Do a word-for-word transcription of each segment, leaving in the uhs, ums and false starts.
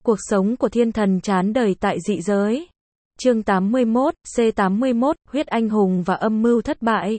Cuộc sống của thiên thần chán đời tại dị giới. Chương tám mươi mốt, C tám mươi mốt, huyết anh hùng và âm mưu thất bại.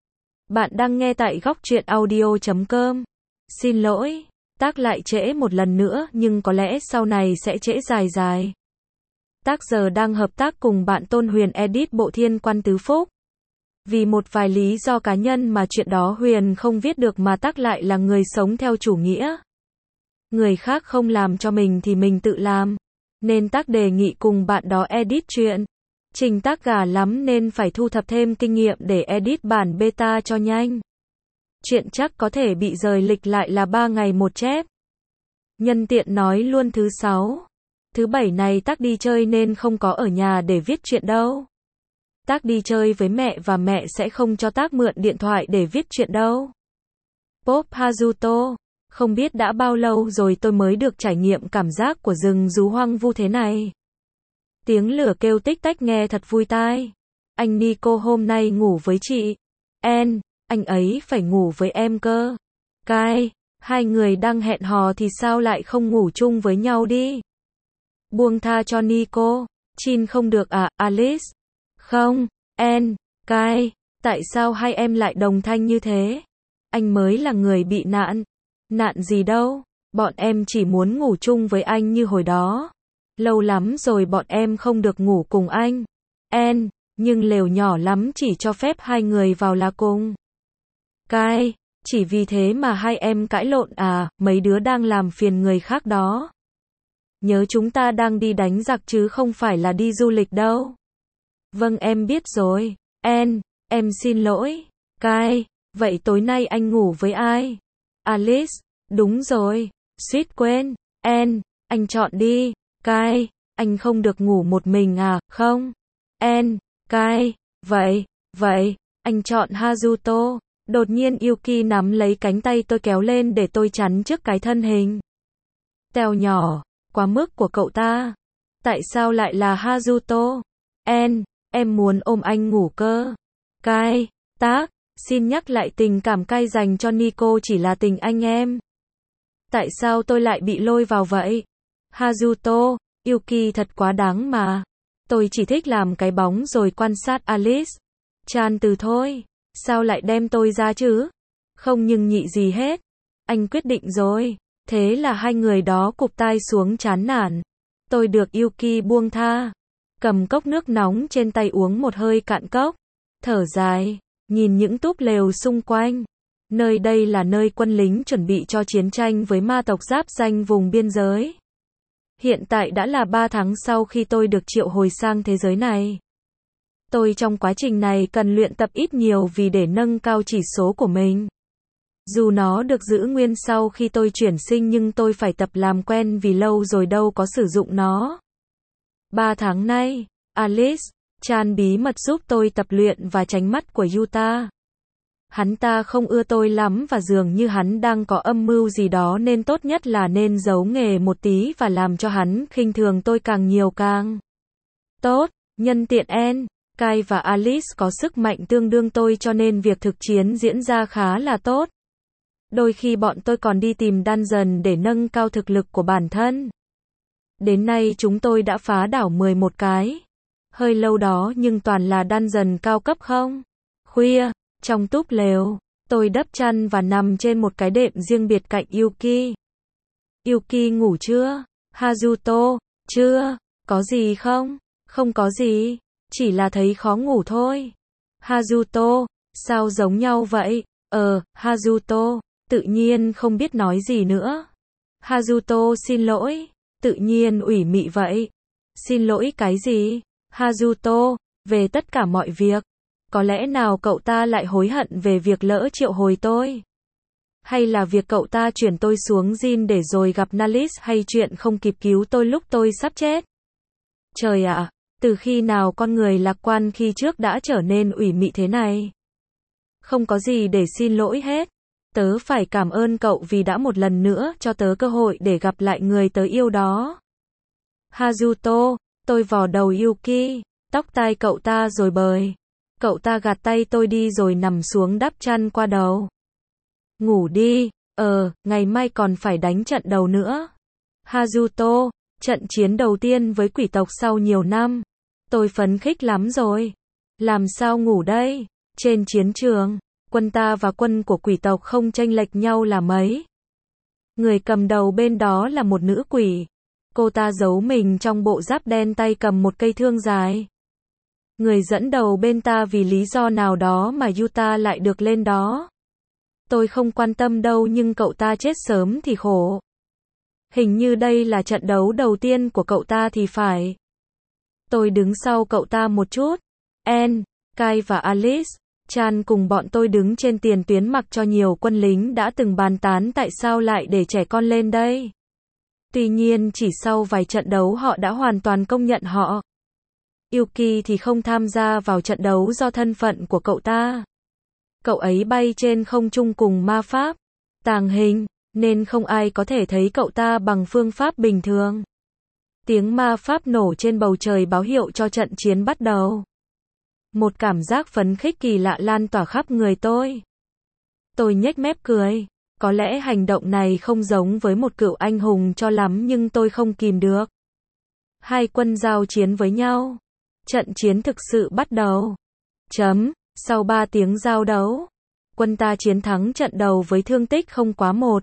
Bạn đang nghe tại góc truyện audio chấm com. Xin lỗi, tác lại trễ một lần nữa nhưng có lẽ sau này sẽ trễ dài dài. Tác giờ đang hợp tác cùng bạn Tôn Huyền edit bộ Thiên Quan Tứ Phúc. Vì một vài lý do cá nhân mà chuyện đó Huyền không viết được mà tác lại là người sống theo chủ nghĩa. Người khác không làm cho mình thì mình tự làm. Nên tác đề nghị cùng bạn đó edit chuyện. Trình tác gà lắm nên phải thu thập thêm kinh nghiệm để edit bản beta cho nhanh. Chuyện chắc có thể bị rời lịch lại là ba ngày một chép. Nhân tiện nói luôn thứ sáu. Thứ bảy này tác đi chơi nên không có ở nhà để viết chuyện đâu. Tác đi chơi với mẹ và mẹ sẽ không cho tác mượn điện thoại để viết chuyện đâu. Pop Hazuto. Không biết đã bao lâu rồi tôi mới được trải nghiệm cảm giác của rừng rú hoang vu thế này. Tiếng lửa kêu tích tách nghe thật vui tai. Anh Nico hôm nay ngủ với chị En, anh ấy phải ngủ với em cơ. Cái, hai người đang hẹn hò thì sao lại không ngủ chung với nhau đi. Buông tha cho Nico. Chin không được à, Alice? Không, En, cái, tại sao hai em lại đồng thanh như thế? Anh mới là người bị nạn. Nạn gì đâu, bọn em chỉ muốn ngủ chung với anh như hồi đó. Lâu lắm rồi bọn em không được ngủ cùng anh. En, nhưng lều nhỏ lắm chỉ cho phép hai người vào là cùng. Cái, chỉ vì thế mà hai em cãi lộn à, mấy đứa đang làm phiền người khác đó. Nhớ chúng ta đang đi đánh giặc chứ không phải là đi du lịch đâu. Vâng em biết rồi, En, em xin lỗi. Cái, vậy tối nay anh ngủ với ai? Alice, đúng rồi, suýt quên. En, anh chọn đi. Cái, anh không được ngủ một mình à, không? En, cái, vậy, vậy, anh chọn Hazuto. Đột nhiên Yuki nắm lấy cánh tay tôi kéo lên để tôi chắn trước cái thân hình tèo nhỏ, quá mức của cậu ta. Tại sao lại là Hazuto? En, em muốn ôm anh ngủ cơ. Cái, tác, xin nhắc lại tình cảm cay dành cho Nico chỉ là tình anh em. Tại sao tôi lại bị lôi vào vậy? Hazuto, Yuki thật quá đáng mà. Tôi chỉ thích làm cái bóng rồi quan sát Alice. Chan từ thôi. Sao lại đem tôi ra chứ? Không nhưng nhị gì hết. Anh quyết định rồi. Thế là hai người đó cụp tai xuống chán nản. Tôi được Yuki buông tha. Cầm cốc nước nóng trên tay uống một hơi cạn cốc. Thở dài. Nhìn những túp lều xung quanh. Nơi đây là nơi quân lính chuẩn bị cho chiến tranh với ma tộc giáp ranh vùng biên giới. Hiện tại đã là ba tháng sau khi tôi được triệu hồi sang thế giới này. Tôi trong quá trình này cần luyện tập ít nhiều vì để nâng cao chỉ số của mình. Dù nó được giữ nguyên sau khi tôi chuyển sinh nhưng tôi phải tập làm quen vì lâu rồi đâu có sử dụng nó. Ba tháng nay, Alice, Chan bí mật giúp tôi tập luyện và tránh mắt của Yuta. Hắn ta không ưa tôi lắm và dường như hắn đang có âm mưu gì đó nên tốt nhất là nên giấu nghề một tí và làm cho hắn khinh thường tôi càng nhiều càng tốt. Nhân tiện En, Kai và Alice có sức mạnh tương đương tôi cho nên việc thực chiến diễn ra khá là tốt. Đôi khi bọn tôi còn đi tìm dungeon để nâng cao thực lực của bản thân. Đến nay chúng tôi đã phá đảo mười một cái. Hơi lâu đó nhưng toàn là dungeon cao cấp không? Khuya, trong túp lều, tôi đắp chăn và nằm trên một cái đệm riêng biệt cạnh Yuki. Yuki ngủ chưa? Hazuto, chưa. Có gì không? Không có gì. Chỉ là thấy khó ngủ thôi. Hazuto, sao giống nhau vậy? Ờ, Hazuto, tự nhiên không biết nói gì nữa. Hazuto xin lỗi, tự nhiên ủy mị vậy. Xin lỗi cái gì? Hazuto, về tất cả mọi việc. Có lẽ nào cậu ta lại hối hận về việc lỡ triệu hồi tôi? Hay là việc cậu ta chuyển tôi xuống Jin để rồi gặp Nalis hay chuyện không kịp cứu tôi lúc tôi sắp chết? Trời ạ! Từ khi nào con người lạc quan khi trước đã trở nên ủy mị thế này? Không có gì để xin lỗi hết. Tớ phải cảm ơn cậu vì đã một lần nữa cho tớ cơ hội để gặp lại người tớ yêu đó. Hazuto, tôi vò đầu Yuki, tóc tai cậu ta rồi bời. Cậu ta gạt tay tôi đi rồi nằm xuống đắp chăn qua đầu. Ngủ đi, ờ, ngày mai còn phải đánh trận đầu nữa. Hazuto, Trận chiến đầu tiên với quỷ tộc sau nhiều năm. Tôi phấn khích lắm rồi. Làm sao ngủ đây? Trên chiến trường, quân ta và quân của quỷ tộc không chênh lệch nhau là mấy. Người cầm đầu bên đó là một nữ quỷ. Cô ta giấu mình trong bộ giáp đen, tay cầm một cây thương dài. Người dẫn đầu bên ta vì lý do nào đó mà Yuta lại được lên đó. Tôi không quan tâm đâu, nhưng cậu ta chết sớm thì khổ. Hình như đây là trận đấu đầu tiên của cậu ta thì phải. Tôi đứng sau cậu ta một chút. Anne, Kai và Alice, Chan cùng bọn tôi đứng trên tiền tuyến, mặc cho nhiều quân lính đã từng bàn tán tại sao lại để trẻ con lên đây. Tuy nhiên chỉ sau vài trận đấu họ đã hoàn toàn công nhận họ. Yuki thì không tham gia vào trận đấu do thân phận của cậu ta. Cậu ấy bay trên không trung cùng ma pháp tàng hình, nên không ai có thể thấy cậu ta bằng phương pháp bình thường. Tiếng ma pháp nổ trên bầu trời báo hiệu cho trận chiến bắt đầu. Một cảm giác phấn khích kỳ lạ lan tỏa khắp người tôi. Tôi nhếch mép cười. Có lẽ hành động này không giống với một cựu anh hùng cho lắm, nhưng tôi không kìm được. Hai quân giao chiến với nhau. Trận chiến thực sự bắt đầu. Chấm. Sau ba tiếng giao đấu, quân ta chiến thắng trận đầu với thương tích không quá một.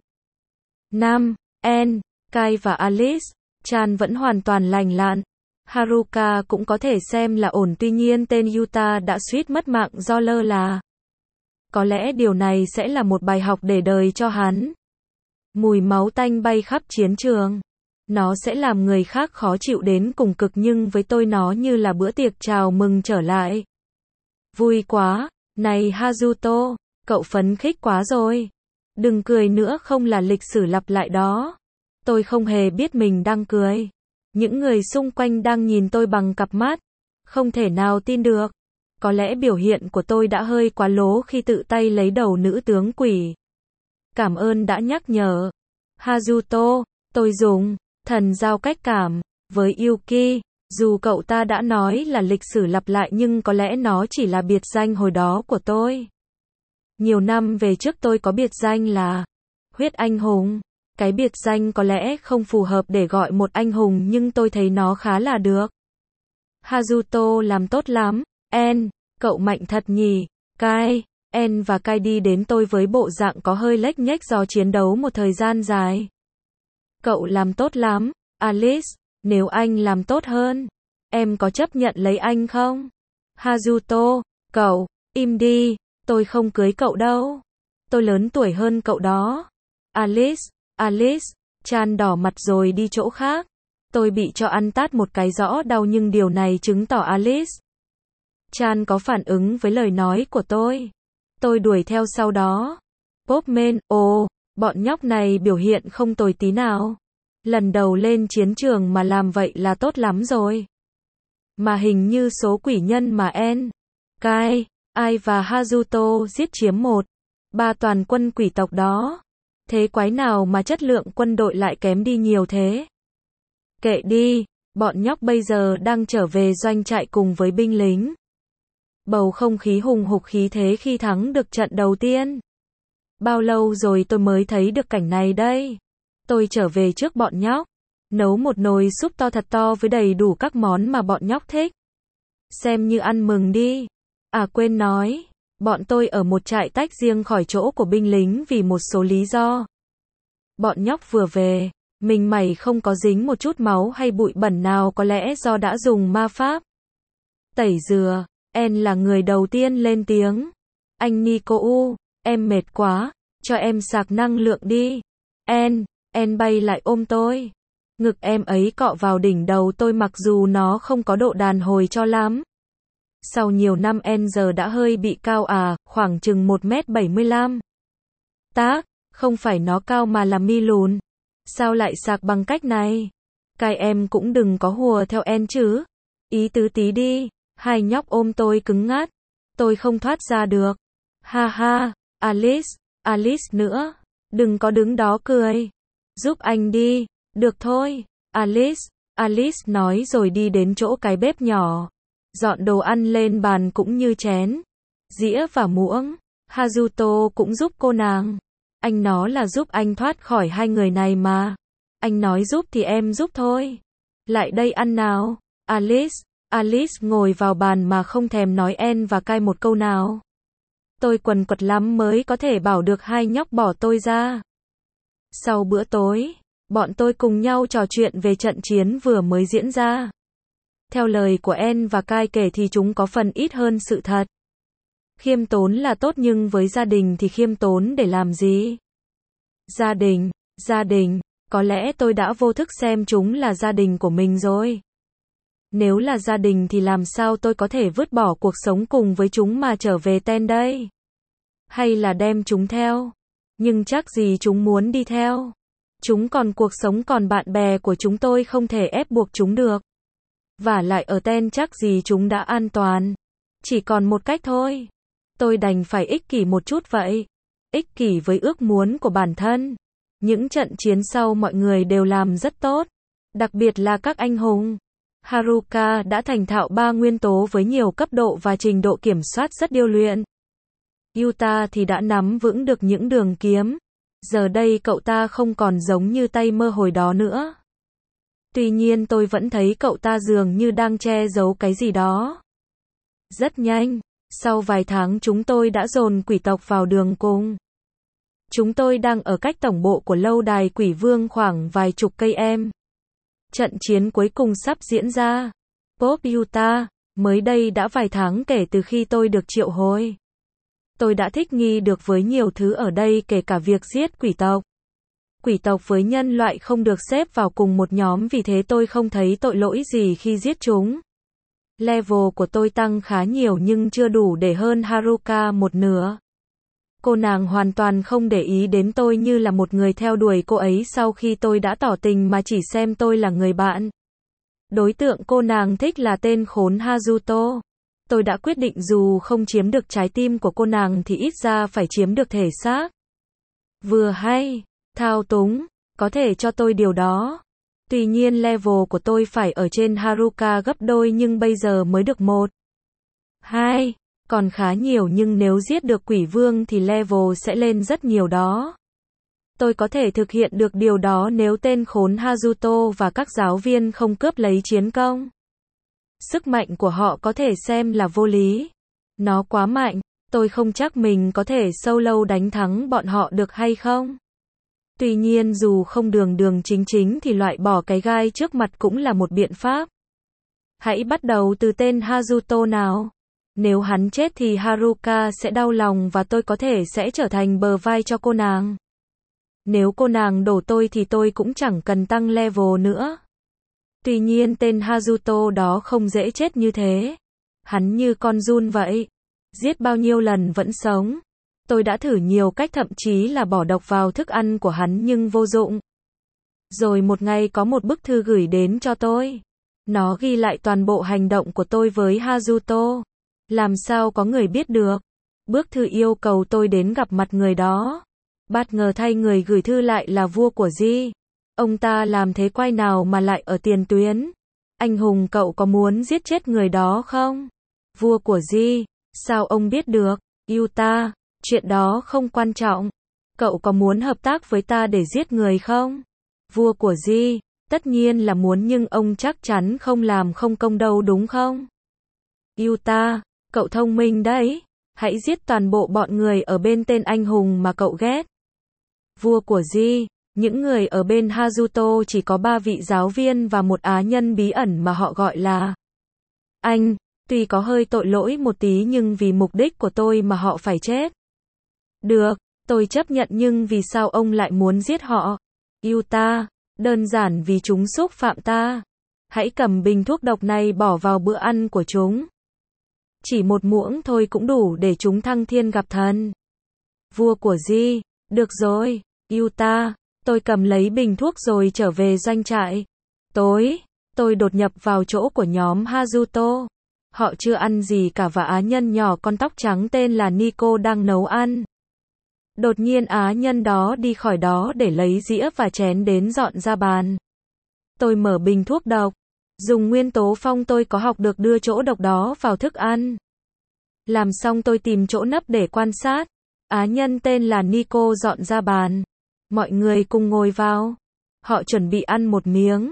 Nam, Anne, Kai và Alice, Chan vẫn hoàn toàn lành lặn. Haruka cũng có thể xem là ổn, tuy nhiên tên Yuta đã suýt mất mạng do lơ là. Có lẽ điều này sẽ là một bài học để đời cho hắn. Mùi máu tanh bay khắp chiến trường. Nó sẽ làm người khác khó chịu đến cùng cực, nhưng với tôi nó như là bữa tiệc chào mừng trở lại. Vui quá, này Hazuto, cậu phấn khích quá rồi. Đừng cười nữa, không là lịch sử lặp lại đó. Tôi không hề biết mình đang cười. Những người xung quanh đang nhìn tôi bằng cặp mắt không thể nào tin được. Có lẽ biểu hiện của tôi đã hơi quá lố khi tự tay lấy đầu nữ tướng quỷ. Cảm ơn đã nhắc nhở. Hazuto, tôi dùng thần giao cách cảm với Yuki. Dù cậu ta đã nói là lịch sử lặp lại, nhưng có lẽ nó chỉ là biệt danh hồi đó của tôi. Nhiều năm về trước tôi có biệt danh là huyết anh hùng. Cái biệt danh có lẽ không phù hợp để gọi một anh hùng, nhưng tôi thấy nó khá là được. Hazuto làm tốt lắm. En, cậu mạnh thật nhỉ. Kai, En và Kai đi đến tôi với bộ dạng có hơi lếch nhếch do chiến đấu một thời gian dài. Cậu làm tốt lắm. Alice, nếu anh làm tốt hơn, em có chấp nhận lấy anh không? Hazuto, cậu, im đi, tôi không cưới cậu đâu. Tôi lớn tuổi hơn cậu đó. Alice, Alice, Chan đỏ mặt rồi đi chỗ khác. Tôi bị cho ăn tát một cái rõ đau, nhưng điều này chứng tỏ Alice, Chan có phản ứng với lời nói của tôi. Tôi đuổi theo sau đó. Popman, ồ, bọn nhóc này biểu hiện không tồi tí nào. Lần đầu lên chiến trường mà làm vậy là tốt lắm rồi. Mà hình như số quỷ nhân mà En, Kai, Ai và Hazuto giết chiếm một, ba toàn quân quỷ tộc đó. Thế quái nào mà chất lượng quân đội lại kém đi nhiều thế? Kệ đi, bọn nhóc bây giờ đang trở về doanh trại cùng với binh lính. Bầu không khí hùng hục khí thế khi thắng được trận đầu tiên. Bao lâu rồi tôi mới thấy được cảnh này đây? Tôi trở về trước bọn nhóc, nấu một nồi súp to thật to với đầy đủ các món mà bọn nhóc thích. Xem như ăn mừng đi. À quên nói, bọn tôi ở một trại tách riêng khỏi chỗ của binh lính vì một số lý do. Bọn nhóc vừa về, mình mày không có dính một chút máu hay bụi bẩn nào, có lẽ do đã dùng ma pháp tẩy rửa. En là người đầu tiên lên tiếng. Anh Nico U, em mệt quá, cho em sạc năng lượng đi. En, En bay lại ôm tôi. Ngực em ấy cọ vào đỉnh đầu tôi mặc dù nó không có độ đàn hồi cho lắm. Sau nhiều năm En giờ đã hơi bị cao à, khoảng chừng một mét bảy mươi lăm. Tác, không phải nó cao mà là mi lùn. Sao lại sạc bằng cách này? Cái em cũng đừng có hùa theo En chứ. Ý tứ tí đi. Hai nhóc ôm tôi cứng ngắt. Tôi không thoát ra được. Ha ha, Alice, Alice nữa. Đừng có đứng đó cười. Giúp anh đi. Được thôi. Alice, Alice nói rồi đi đến chỗ cái bếp nhỏ. Dọn đồ ăn lên bàn cũng như chén, dĩa và muỗng. Hazuto cũng giúp cô nàng. Anh nó là giúp anh thoát khỏi hai người này mà. Anh nói giúp thì em giúp thôi. Lại đây ăn nào. Alice. Alice ngồi vào bàn mà không thèm nói en và cai một câu nào. Tôi quần quật lắm mới có thể bảo được hai nhóc bỏ tôi ra. Sau bữa tối, bọn tôi cùng nhau trò chuyện về trận chiến vừa mới diễn ra. Theo lời của En và Kai kể thì chúng có phần ít hơn sự thật. Khiêm tốn là tốt nhưng với gia đình thì khiêm tốn để làm gì? Gia đình, gia đình, có lẽ tôi đã vô thức xem chúng là gia đình của mình rồi. Nếu là gia đình thì làm sao tôi có thể vứt bỏ cuộc sống cùng với chúng mà trở về Ten đây? Hay là đem chúng theo? Nhưng chắc gì chúng muốn đi theo. Chúng còn cuộc sống còn bạn bè của chúng tôi không thể ép buộc chúng được. Vả lại ở Ten chắc gì chúng đã an toàn. Chỉ còn một cách thôi. Tôi đành phải ích kỷ một chút vậy. Ích kỷ với ước muốn của bản thân. Những trận chiến sau mọi người đều làm rất tốt. Đặc biệt là các anh hùng. Haruka đã thành thạo ba nguyên tố với nhiều cấp độ và trình độ kiểm soát rất điêu luyện. Yuta thì đã nắm vững được những đường kiếm. Giờ đây cậu ta không còn giống như tay mơ hồi đó nữa. Tuy nhiên tôi vẫn thấy cậu ta dường như đang che giấu cái gì đó. Rất nhanh, sau vài tháng chúng tôi đã dồn quỷ tộc vào đường cùng. Chúng tôi đang ở cách tổng bộ của lâu đài quỷ vương khoảng vài chục cây em. Trận chiến cuối cùng sắp diễn ra. Pop Yuta, mới đây đã vài tháng kể từ khi tôi được triệu hồi. Tôi đã thích nghi được với nhiều thứ ở đây kể cả việc giết quỷ tộc. Quỷ tộc với nhân loại không được xếp vào cùng một nhóm vì thế tôi không thấy tội lỗi gì khi giết chúng. Level của tôi tăng khá nhiều nhưng chưa đủ để hơn Haruka một nửa. Cô nàng hoàn toàn không để ý đến tôi như là một người theo đuổi cô ấy sau khi tôi đã tỏ tình mà chỉ xem tôi là người bạn. Đối tượng cô nàng thích là tên khốn Hazuto. Tôi đã quyết định dù không chiếm được trái tim của cô nàng thì ít ra phải chiếm được thể xác. Vừa hay, thao túng, có thể cho tôi điều đó. Tuy nhiên level của tôi phải ở trên Haruka gấp đôi nhưng bây giờ mới được một. Hai, còn khá nhiều nhưng nếu giết được quỷ vương thì level sẽ lên rất nhiều đó. Tôi có thể thực hiện được điều đó nếu tên khốn Hazuto và các giáo viên không cướp lấy chiến công. Sức mạnh của họ có thể xem là vô lý. Nó quá mạnh, tôi không chắc mình có thể solo đánh thắng bọn họ được hay không. Tuy nhiên dù không đường đường chính chính thì loại bỏ cái gai trước mặt cũng là một biện pháp. Hãy bắt đầu từ tên Hazuto nào. Nếu hắn chết thì Haruka sẽ đau lòng và tôi có thể sẽ trở thành bờ vai cho cô nàng. Nếu cô nàng đổ tôi thì tôi cũng chẳng cần tăng level nữa. Tuy nhiên tên Hazuto đó không dễ chết như thế. Hắn như con giun vậy. Giết bao nhiêu lần vẫn sống. Tôi đã thử nhiều cách thậm chí là bỏ độc vào thức ăn của hắn nhưng vô dụng. Rồi một ngày có một bức thư gửi đến cho tôi. Nó ghi lại toàn bộ hành động của tôi với Hazuto. Làm sao có người biết được. Bức thư yêu cầu tôi đến gặp mặt người đó. Bất ngờ thay người gửi thư lại là vua của Di. Ông ta làm thế quái nào mà lại ở tiền tuyến. Anh hùng cậu có muốn giết chết người đó không? Vua của Di. Sao ông biết được? Yuta. Chuyện đó không quan trọng. Cậu có muốn hợp tác với ta để giết người không? Vua của Di. Tất nhiên là muốn nhưng ông chắc chắn không làm không công đâu đúng không? Yuta. Cậu thông minh đấy. Hãy giết toàn bộ bọn người ở bên tên anh hùng mà cậu ghét. Vua của Di. Những người ở bên Hazuto chỉ có ba vị giáo viên và một á nhân bí ẩn mà họ gọi là anh. Tuy có hơi tội lỗi một tí nhưng vì mục đích của tôi mà họ phải chết. Được, tôi chấp nhận nhưng vì sao ông lại muốn giết họ? Yuta. Đơn giản vì chúng xúc phạm ta. Hãy cầm bình thuốc độc này bỏ vào bữa ăn của chúng. Chỉ một muỗng thôi cũng đủ để chúng thăng thiên gặp thần. Vua của Di. Được rồi, Yuta. Tôi cầm lấy bình thuốc rồi trở về doanh trại. Tối, tôi đột nhập vào chỗ của nhóm Hazuto. Họ chưa ăn gì cả và á nhân nhỏ con tóc trắng tên là Nico đang nấu ăn. Đột nhiên á nhân đó đi khỏi đó để lấy dĩa và chén đến dọn ra bàn. Tôi mở bình thuốc độc. Dùng nguyên tố phong tôi có học được đưa chỗ độc đó vào thức ăn. Làm xong tôi tìm chỗ nấp để quan sát. Á nhân tên là Nico dọn ra bàn. Mọi người cùng ngồi vào. Họ chuẩn bị ăn một miếng.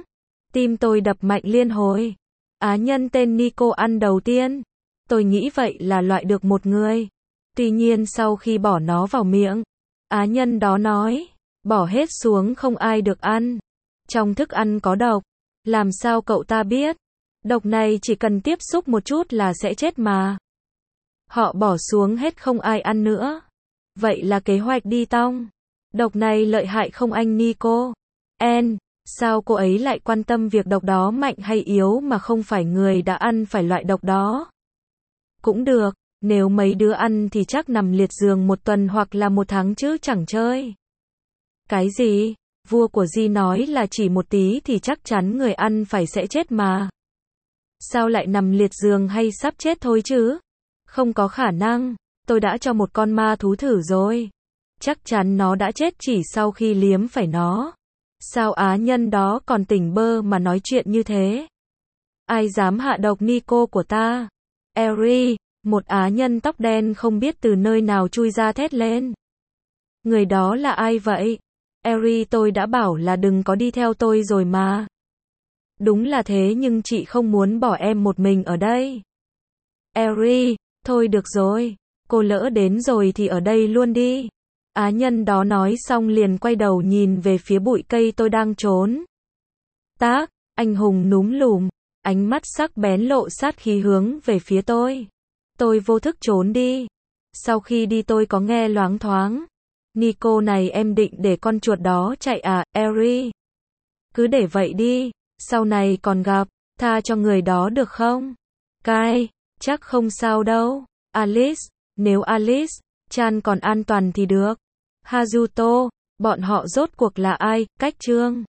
Tim tôi đập mạnh liên hồi. Á nhân tên Nico ăn đầu tiên. Tôi nghĩ vậy là loại được một người. Tuy nhiên sau khi bỏ nó vào miệng, á nhân đó nói, bỏ hết xuống không ai được ăn. Trong thức ăn có độc. Làm sao cậu ta biết? Độc này chỉ cần tiếp xúc một chút là sẽ chết mà. Họ bỏ xuống hết không ai ăn nữa. Vậy là kế hoạch đi tong. Độc này lợi hại không anh Nico? En, sao cô ấy lại quan tâm việc độc đó mạnh hay yếu mà không phải người đã ăn phải loại độc đó? Cũng được, nếu mấy đứa ăn thì chắc nằm liệt giường một tuần hoặc là một tháng chứ chẳng chơi. Cái gì? Vua của Di nói là chỉ một tí thì chắc chắn người ăn phải sẽ chết mà. Sao lại nằm liệt giường hay sắp chết thôi chứ? Không có khả năng, tôi đã cho một con ma thú thử rồi. Chắc chắn nó đã chết chỉ sau khi liếm phải nó. Sao á nhân đó còn tỉnh bơ mà nói chuyện như thế? Ai dám hạ độc Nico của ta? Eri, một á nhân tóc đen không biết từ nơi nào chui ra thét lên. Người đó là ai vậy? Eri, tôi đã bảo là đừng có đi theo tôi rồi mà. Đúng là thế nhưng chị không muốn bỏ em một mình ở đây. Eri, thôi được rồi, cô lỡ đến rồi thì ở đây luôn đi. Á nhân đó nói xong liền quay đầu nhìn về phía bụi cây tôi đang trốn. Tác, anh hùng núm lùm, ánh mắt sắc bén lộ sát khí hướng về phía tôi. Tôi vô thức trốn đi. Sau khi đi tôi có nghe loáng thoáng. Nico này em định để con chuột đó chạy à, Eri? Cứ để vậy đi, sau này còn gặp, tha cho người đó được không? Kai, chắc không sao đâu. Alice, nếu Alice, Chan còn an toàn thì được. Hazuto, bọn họ rốt cuộc là ai? Cách chương